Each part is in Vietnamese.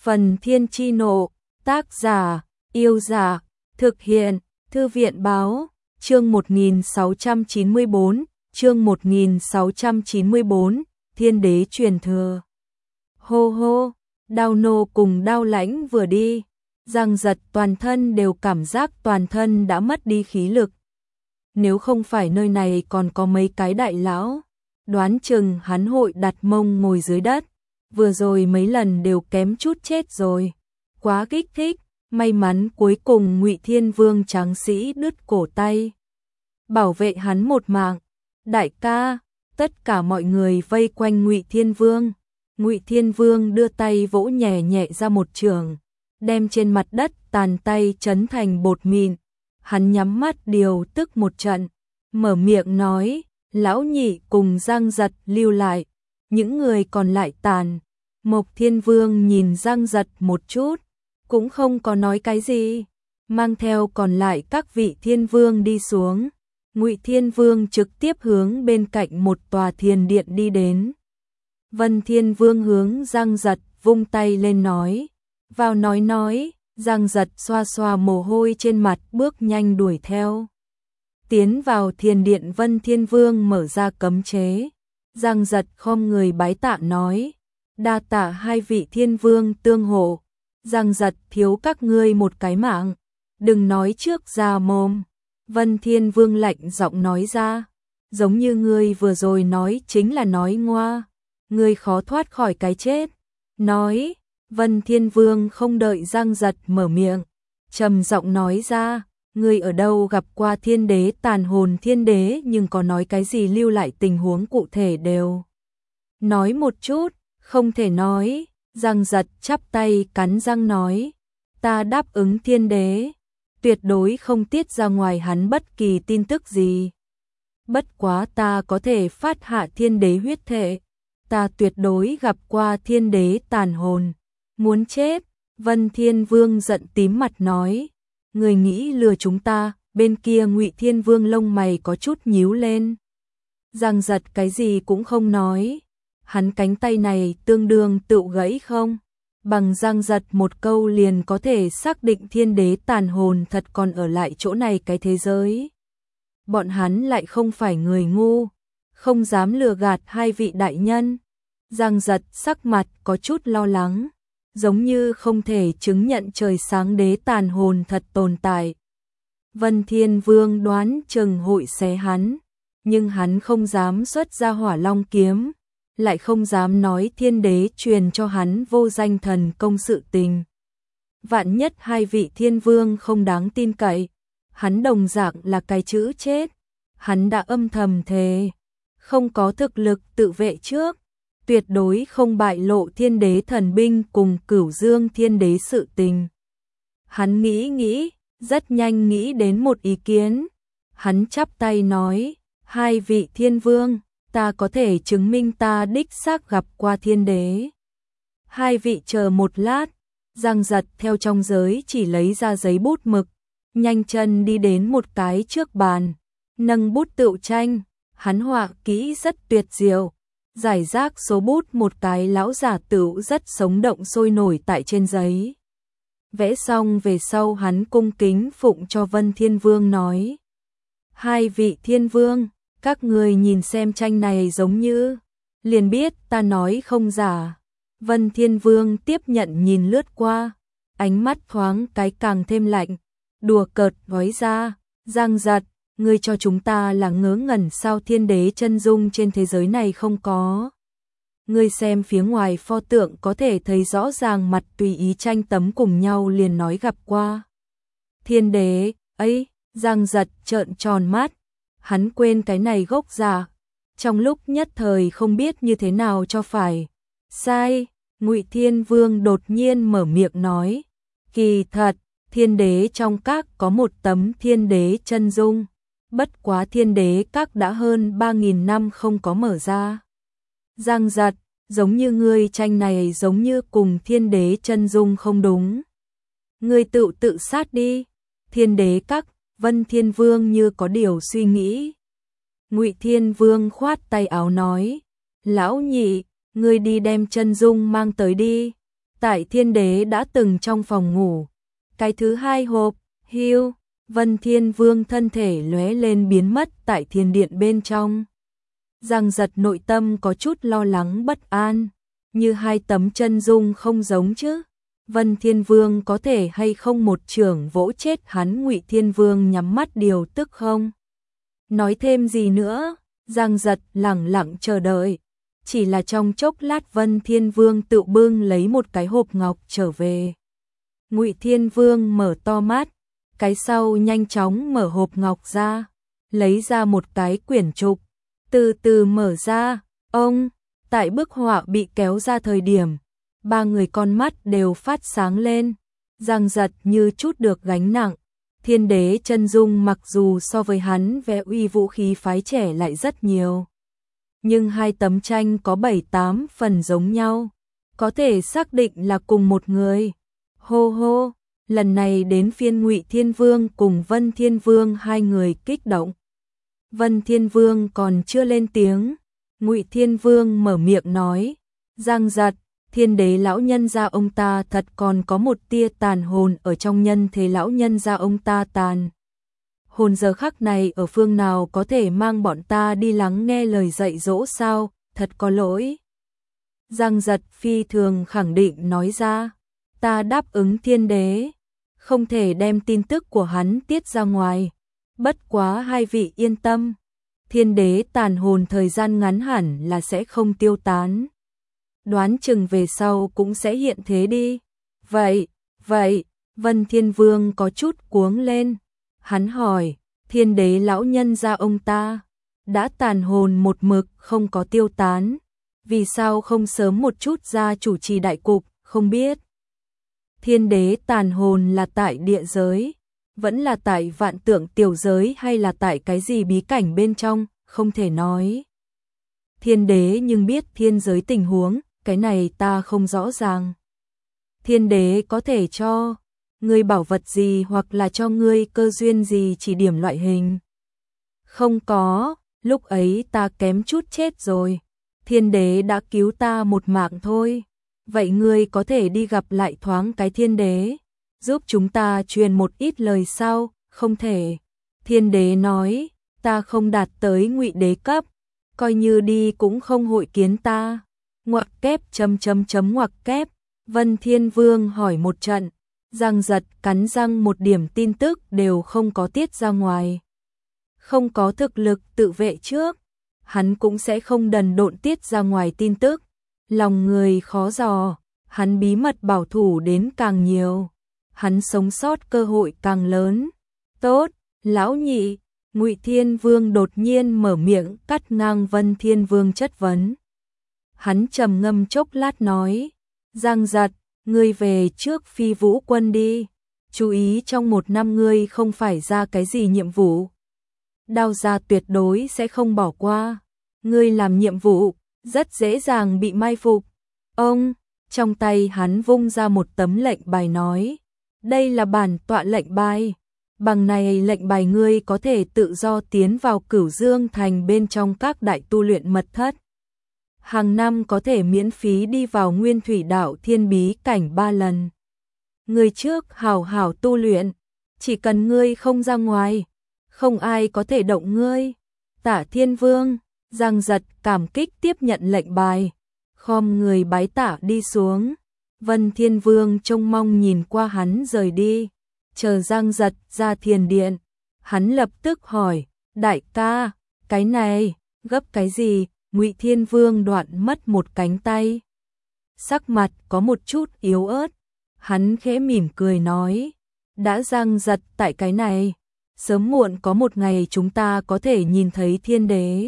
Phần Thiên Chi Nộ, tác giả, Yêu Giả, thực hiện, Thư viện Báo, chương 1694, chương 1694, Thiên Đế truyền thừa. Hô hô, Đao Nô cùng Đao Lãnh vừa đi, Giang Giật toàn thân đều cảm giác toàn thân đã mất đi khí lực. Nếu không phải nơi này còn có mấy cái đại lão, đoán chừng hắn hội đặt mông ngồi dưới đất, vừa rồi mấy lần đều kém chút chết rồi. Quá kích thích, may mắn cuối cùng Ngụy Thiên Vương tráng sĩ đứt cổ tay, bảo vệ hắn một mạng. Đại ca, tất cả mọi người vây quanh Ngụy Thiên Vương. Ngụy Thiên Vương đưa tay vỗ nhẹ nhẹ ra một chưởng, đem trên mặt đất tàn tay chấn thành bột mịn. Hắn nhắm mắt điều tức một trận, mở miệng nói, lão nhị cùng Giang Giật lưu lại, những người còn lại tàn. Mộc Thiên Vương nhìn Giang Giật một chút, cũng không có nói cái gì, mang theo còn lại các vị Thiên Vương đi xuống. Ngụy Thiên Vương trực tiếp hướng bên cạnh một tòa thiền điện đi đến. Vân Thiên Vương hướng Giang Giật vung tay lên nói, vào nói, Giang Giật xoa xoa mồ hôi trên mặt bước nhanh đuổi theo. Tiến vào thiền điện, Vân Thiên Vương mở ra cấm chế. Giang Giật khom người bái tạ nói, đa tạ hai vị Thiên Vương tương hộ. Giang Giật thiếu các ngươi một cái mạng, đừng nói trước ra mồm. Vân Thiên Vương lạnh giọng nói ra, giống như ngươi vừa rồi nói chính là nói ngoa, ngươi khó thoát khỏi cái chết. Nói, Vân Thiên Vương không đợi Giang Giật mở miệng, trầm giọng nói ra, ngươi ở đâu gặp qua Thiên Đế tàn hồn Thiên Đế, nhưng có nói cái gì lưu lại tình huống cụ thể đều nói một chút. Không thể nói. Giang Giật chắp tay cắn răng nói, ta đáp ứng Thiên Đế, tuyệt đối không tiết ra ngoài hắn bất kỳ tin tức gì. Bất quá ta có thể phát hạ Thiên Đế huyết thể, ta tuyệt đối gặp qua Thiên Đế tàn hồn. Muốn chết? Vân Thiên Vương giận tím mặt nói, người nghĩ lừa chúng ta? Bên kia Ngụy Thiên Vương lông mày có chút nhíu lên. Giang Giật cái gì cũng không nói, hắn cánh tay này tương đương tự gãy không? Bằng Giang Giật một câu liền có thể xác định Thiên Đế tàn hồn thật còn ở lại chỗ này cái thế giới. Bọn hắn lại không phải người ngu, không dám lừa gạt hai vị đại nhân. Giang Giật sắc mặt có chút lo lắng, giống như không thể chứng nhận trời sáng đế tàn hồn thật tồn tại. Vân Thiên Vương đoán chừng hội xé hắn, nhưng hắn không dám xuất ra Hỏa Long kiếm, lại không dám nói Thiên Đế truyền cho hắn vô danh thần công sự tình. Vạn nhất hai vị Thiên Vương không đáng tin cậy, hắn đồng dạng là cái chữ chết. Hắn đã âm thầm thề, không có thực lực tự vệ trước, tuyệt đối không bại lộ Thiên Đế thần binh cùng Cửu Dương Thiên Đế sự tình. Hắn nghĩ, rất nhanh nghĩ đến một ý kiến. Hắn chắp tay nói, hai vị Thiên Vương, ta có thể chứng minh ta đích xác gặp qua Thiên Đế. Hai vị chờ một lát. Giang Giật theo trong giới chỉ lấy ra giấy bút mực, nhanh chân đi đến một cái trước bàn, nâng bút tựu tranh. Hắn họa kỹ rất tuyệt diệu, giải rác số bút một cái lão giả tựu rất sống động sôi nổi tại trên giấy. Vẽ xong về sau, hắn cung kính phụng cho Vân Thiên Vương nói, hai vị Thiên Vương, các người nhìn xem tranh này giống như, liền biết ta nói không giả. Vân Thiên Vương tiếp nhận nhìn lướt qua, ánh mắt thoáng cái càng thêm lạnh, đùa cợt nói ra, Giang Giật, ngươi cho chúng ta là ngớ ngẩn sao? Thiên Đế chân dung trên thế giới này không có. Ngươi xem phía ngoài pho tượng có thể thấy rõ ràng mặt, tùy ý tranh tấm cùng nhau liền nói gặp qua Thiên Đế. Ấy, Giang Giật trợn tròn mắt, hắn quên cái này gốc giả, trong lúc nhất thời không biết như thế nào cho phải. Sai. Ngụy Thiên Vương đột nhiên mở miệng nói, kỳ thật, Thiên Đế trong các có một tấm Thiên Đế chân dung, bất quá Thiên Đế các đã hơn 3.000 năm không có mở ra. Giang Giật, giống như ngươi tranh này giống như cùng Thiên Đế chân dung không đúng. Ngươi tự sát đi. Thiên Đế các. Vân Thiên Vương như có điều suy nghĩ. Ngụy Thiên Vương khoát tay áo nói, lão nhị, ngươi đi đem chân dung mang tới đi, tại thiên đế đã từng trong phòng ngủ. Cái thứ hai hộp, hưu, Vân Thiên Vương thân thể lóe lên biến mất tại thiên điện bên trong. Giang Giật nội tâm có chút lo lắng bất an, như hai tấm chân dung không giống chứ. Vân Thiên Vương có thể hay không một chưởng vỗ chết hắn? Ngụy Thiên Vương nhắm mắt điều tức không nói thêm gì nữa. Giang Giật lẳng lặng chờ đợi. Chỉ là trong chốc lát Vân Thiên Vương tự bưng lấy một cái hộp ngọc trở về. Ngụy Thiên Vương mở to mắt, cái sau nhanh chóng mở hộp ngọc ra, lấy ra một cái quyển trục, từ từ mở ra. Ông, tại bức họa bị kéo ra thời điểm, ba người con mắt đều phát sáng lên. Giang Giật như chút được gánh nặng. Thiên đế chân dung mặc dù so với hắn vẽ uy vũ khí phái trẻ lại rất nhiều, nhưng hai tấm tranh có 7-8 phần giống nhau, có thể xác định là cùng một người. Hô hô, lần này đến phiên Ngụy Thiên Vương cùng Vân Thiên Vương hai người kích động. Vân Thiên Vương còn chưa lên tiếng, Ngụy Thiên Vương mở miệng nói, Giang Giật, thiên đế lão nhân gia ông ta thật còn có một tia tàn hồn ở trong nhân thế. Lão nhân gia ông ta tàn hồn giờ khắc này ở phương nào, có thể mang bọn ta đi lắng nghe lời dạy dỗ sao? Thật có lỗi. Giang Giật phi thường khẳng định nói ra, ta đáp ứng thiên đế, không thể đem tin tức của hắn tiết ra ngoài. Bất quá hai vị yên tâm, thiên đế tàn hồn thời gian ngắn hẳn là sẽ không tiêu tán. Đoán chừng về sau cũng sẽ hiện thế đi. Vậy, Vân Thiên Vương có chút cuống lên. Hắn hỏi, thiên đế lão nhân gia ông ta đã tàn hồn một mực không có tiêu tán, vì sao không sớm một chút ra chủ trì đại cục? Không biết thiên đế tàn hồn là tại địa giới, vẫn là tại vạn tượng tiểu giới, hay là tại cái gì bí cảnh bên trong, không thể nói. Thiên đế nhưng biết thiên giới tình huống, cái này ta không rõ ràng. Thiên đế có thể cho ngươi bảo vật gì hoặc là cho ngươi cơ duyên gì chỉ điểm loại hình? Không có, lúc ấy ta kém chút chết rồi. Thiên đế đã cứu ta một mạng thôi. Vậy ngươi có thể đi gặp lại thoáng cái thiên đế, giúp chúng ta truyền một ít lời sao? Không thể. Thiên đế nói, ta không đạt tới Ngụy đế cấp, coi như đi cũng không hội kiến ta. Ngoặc kép ngoặc kép. Vân Thiên Vương hỏi một trận, Giang Giật cắn răng, một điểm tin tức đều không có tiết ra ngoài. Không có thực lực tự vệ trước, hắn cũng sẽ không đần độn tiết ra ngoài tin tức. Lòng người khó dò, hắn bí mật bảo thủ đến càng nhiều, hắn sống sót cơ hội càng lớn. Tốt, lão nhị. Ngụy Thiên Vương đột nhiên mở miệng cắt ngang Vân Thiên Vương chất vấn. Hắn trầm ngâm chốc lát nói, Giang Giật, ngươi về trước Phi Vũ quân đi, chú ý trong 1 năm ngươi không phải ra cái gì nhiệm vụ, Đao gia tuyệt đối sẽ không bỏ qua. Ngươi làm nhiệm vụ, rất dễ dàng bị mai phục. Ông, trong tay hắn vung ra một tấm lệnh bài nói, đây là bản tọa lệnh bài. Bằng này lệnh bài ngươi có thể tự do tiến vào Cửu Dương Thành bên trong các đại tu luyện mật thất. Hàng năm có thể miễn phí đi vào Nguyên Thủy Đạo Thiên Bí cảnh 3 lần. Ngươi trước hảo hảo tu luyện, chỉ cần ngươi không ra ngoài, không ai có thể động ngươi. Tả Thiên Vương, Giang Giật cảm kích tiếp nhận lệnh bài, khom người bái tạ đi xuống. Vân Thiên Vương trông mong nhìn qua hắn rời đi, chờ Giang Giật ra thiền điện. Hắn lập tức hỏi, đại ca, cái này, gấp cái gì? Ngụy Thiên Vương đoạn mất một cánh tay, sắc mặt có một chút yếu ớt. Hắn khẽ mỉm cười nói, đã Giang Giật tại cái này, sớm muộn có một ngày chúng ta có thể nhìn thấy thiên đế.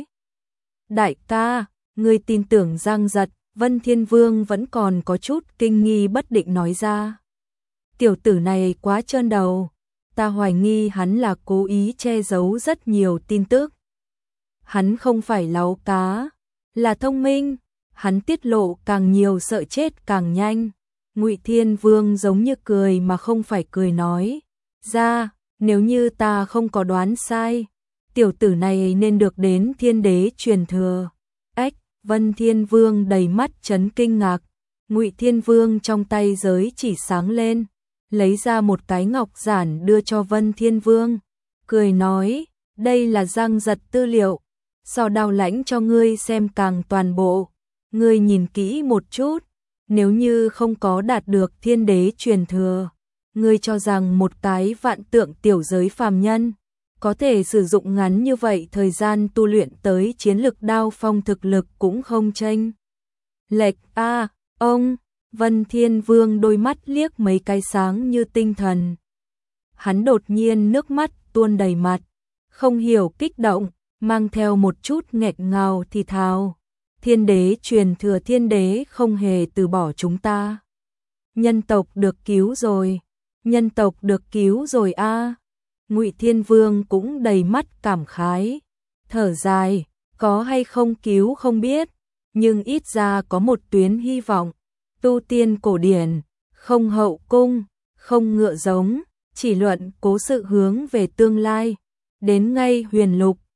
Đại ca, ngươi tin tưởng Giang Giật? Vân Thiên Vương vẫn còn có chút kinh nghi bất định nói ra. Tiểu tử này quá trơn đầu, ta hoài nghi hắn là cố ý che giấu rất nhiều tin tức. Hắn không phải láu cá, là thông minh, hắn tiết lộ càng nhiều sợ chết càng nhanh. Ngụy Thiên Vương giống như cười mà không phải cười nói, ra, nếu như ta không có đoán sai, tiểu tử này nên được đến thiên đế truyền thừa. Ách, Vân Thiên Vương đầy mắt chấn kinh ngạc, Ngụy Thiên Vương trong tay giới chỉ sáng lên, lấy ra một cái ngọc giản đưa cho Vân Thiên Vương, cười nói, đây là Giang Giật tư liệu, do Đao Lãnh cho ngươi xem càng toàn bộ, ngươi nhìn kỹ một chút, nếu như không có đạt được thiên đế truyền thừa, ngươi cho rằng một cái vạn tượng tiểu giới phàm nhân có thể sử dụng ngắn như vậy thời gian tu luyện tới chiến lực đao phong thực lực cũng không chênh lệch a. Ông Vân Thiên Vương đôi mắt liếc mấy cái sáng như tinh thần. Hắn đột nhiên nước mắt tuôn đầy mặt, không hiểu kích động, mang theo một chút nghẹn ngào thì thào. Thiên đế truyền thừa, thiên đế không hề từ bỏ chúng ta. Nhân tộc được cứu rồi, nhân tộc được cứu rồi a. Ngụy Thiên Vương cũng đầy mắt cảm khái, thở dài, có hay không cứu không biết, nhưng ít ra có một tuyến hy vọng. Tu tiên cổ điển, không hậu cung, không ngựa giống, chỉ luận cố sự hướng về tương lai. Đến ngay huyền lục,